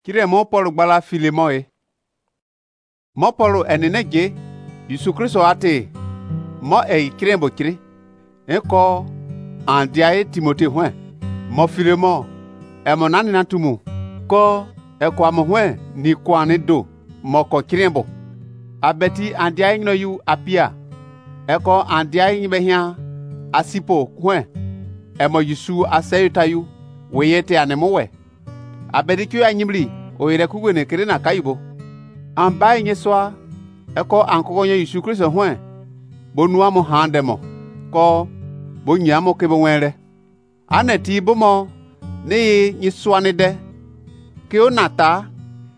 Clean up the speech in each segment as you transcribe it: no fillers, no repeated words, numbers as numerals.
Kire mo Paul gbala Filemon e. Mo Paul enenege Yesu Kristo ate mo kire bo kire. Eko andia Timote hwen. Mo Filemon mo nani natumu ko eko amo hwen ni kwani do mo ko kire bo. Abeti andia ngino yu apia. Eko andia nyibe hia asipo hwen. Emo Yesu aseyutayu weyete anemowe. Abedikyu anyimli oyire kugwene kire na kaibo. Ambai nyeswa eko ankogonye Yesu Kristo hwen. Bonua mo handemo ko bonyamo kebo wenre. Aneti bomo ne nyeswa ne de ke onata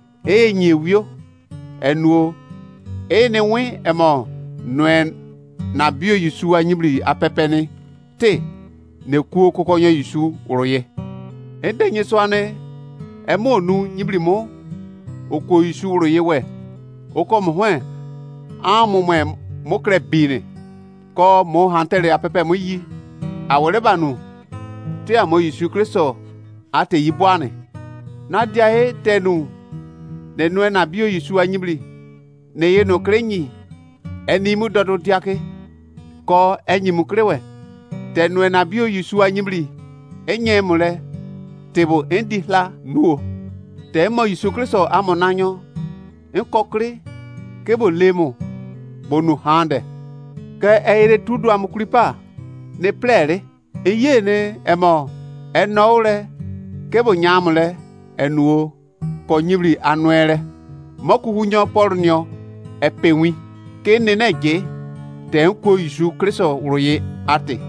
nyewio enuo ne wi emo noen na bio Yesu anyimli apepeni te ne kuo kokonye Yesu uroye. Ende nyeswa ne emo nu nyiblimo oko Yesu uroye we oko mo hwen amumwe mo kre bine ko mo hantere apepe mo yi awore banu te amo Yesu Kristo ate yibwane na dia tenu ne nu na bio Yesu anyibli ne ye no krenyi eni mu dodo diake ko enyi mu krewe tenu na bio Yesu anyibli enye mule tebo endihla nuo te mo Yesu Kristo amonanyo nkokre kebo lemo bonu hande ke eire tudu amukripa ne plere eye ne emo enowre kebo nyamle enuo ko nyibri anuere moku hunyo pornyo epewi ke neneje te nko Yesu Kristo uroye ate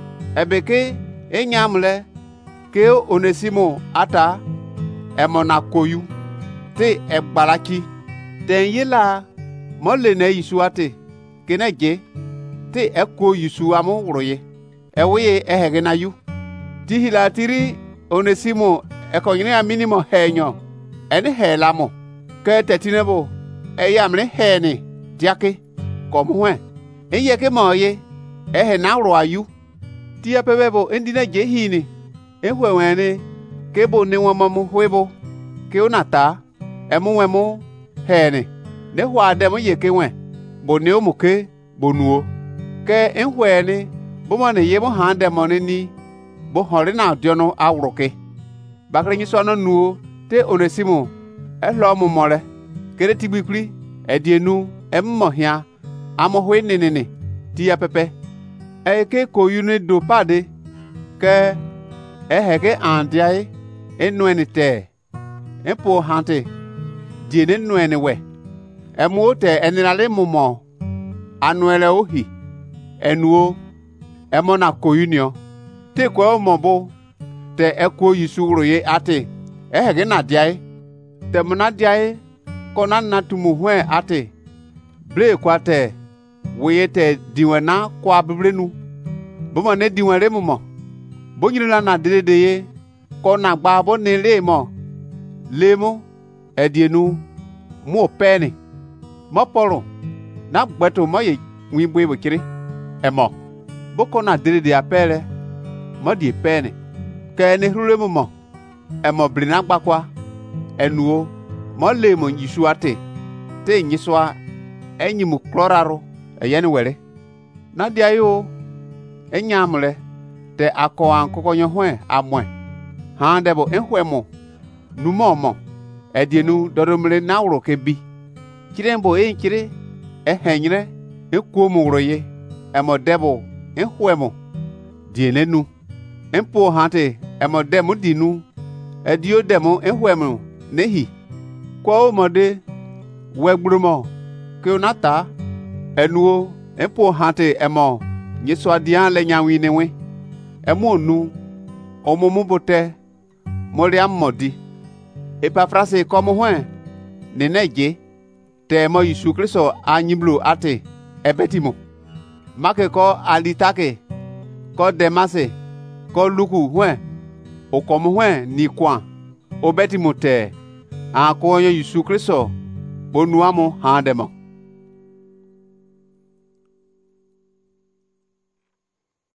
ebeke enyamle ke Onesimo ata emona koyu te egbalaki ten yela mole ne Yesu ate keneje te eko Yesu amu uroye ewe ehege na yu tihila tiri Onesimo ekonyine minimo henyo ene helamo ke tetinebo eyamre hene diake komwe eyeke moye ehe na uro ayu ti apebebo endine je hini ehwewene kebo ne wamamu hwebo ke onata emuwemu hene ne hwa demo yeke wen bo ne omuke bonuo ke enhwene bo mane yebo hande mone ni bo hore na diono awroke bakre nyi so no nuo te Onesimo ehlo mu more kere tigbikri edienu emmo hia amohwe nenene ti apepe eke koyune do pade ke ehege andiae enueni te epo hante diene nueni we emu te enirale mumo anuele ohi enuo emo na koyunio te kwa mobo te eko Yesu uroye ate ehege na diae te muna diae kona na tumu hwe ate ble kwa te weye te diwena kwa biblenu bomo ne diwenre mumo bonyirila na dedeye ko na gba bo ne lemo edienu mo peni mo poro na gbeto mo ye wimbo bo kire emo boko na dedede apele mo di peni ke ne hrure mo emo blina gbakwa enuo mo lemo Yesu ate te nyiswa enyi mu kloraro eyeni were na dia yo enyamle te ako ankoko nyohwe amwe handebo enhwemo numomo edienu dodomle nawro kebi kirembo enkire ehenyre ekuomu uroye emodebo enhwemo dienenu empo hante emodemu dinu edio demo enhwemo nehi kwa omode wegburumo keonata enuo empo hante emo nyeswa dian le nyawine we emo nu omumu bote moriam modi Epafrase komo hwen neneje te mo Yesu Kristo anyiblo ate ebetimo make ko alitake ko demase ko luku hwen okomo hwen ni kwa obetimo te akonyo Yesu Kristo bonuamo handemo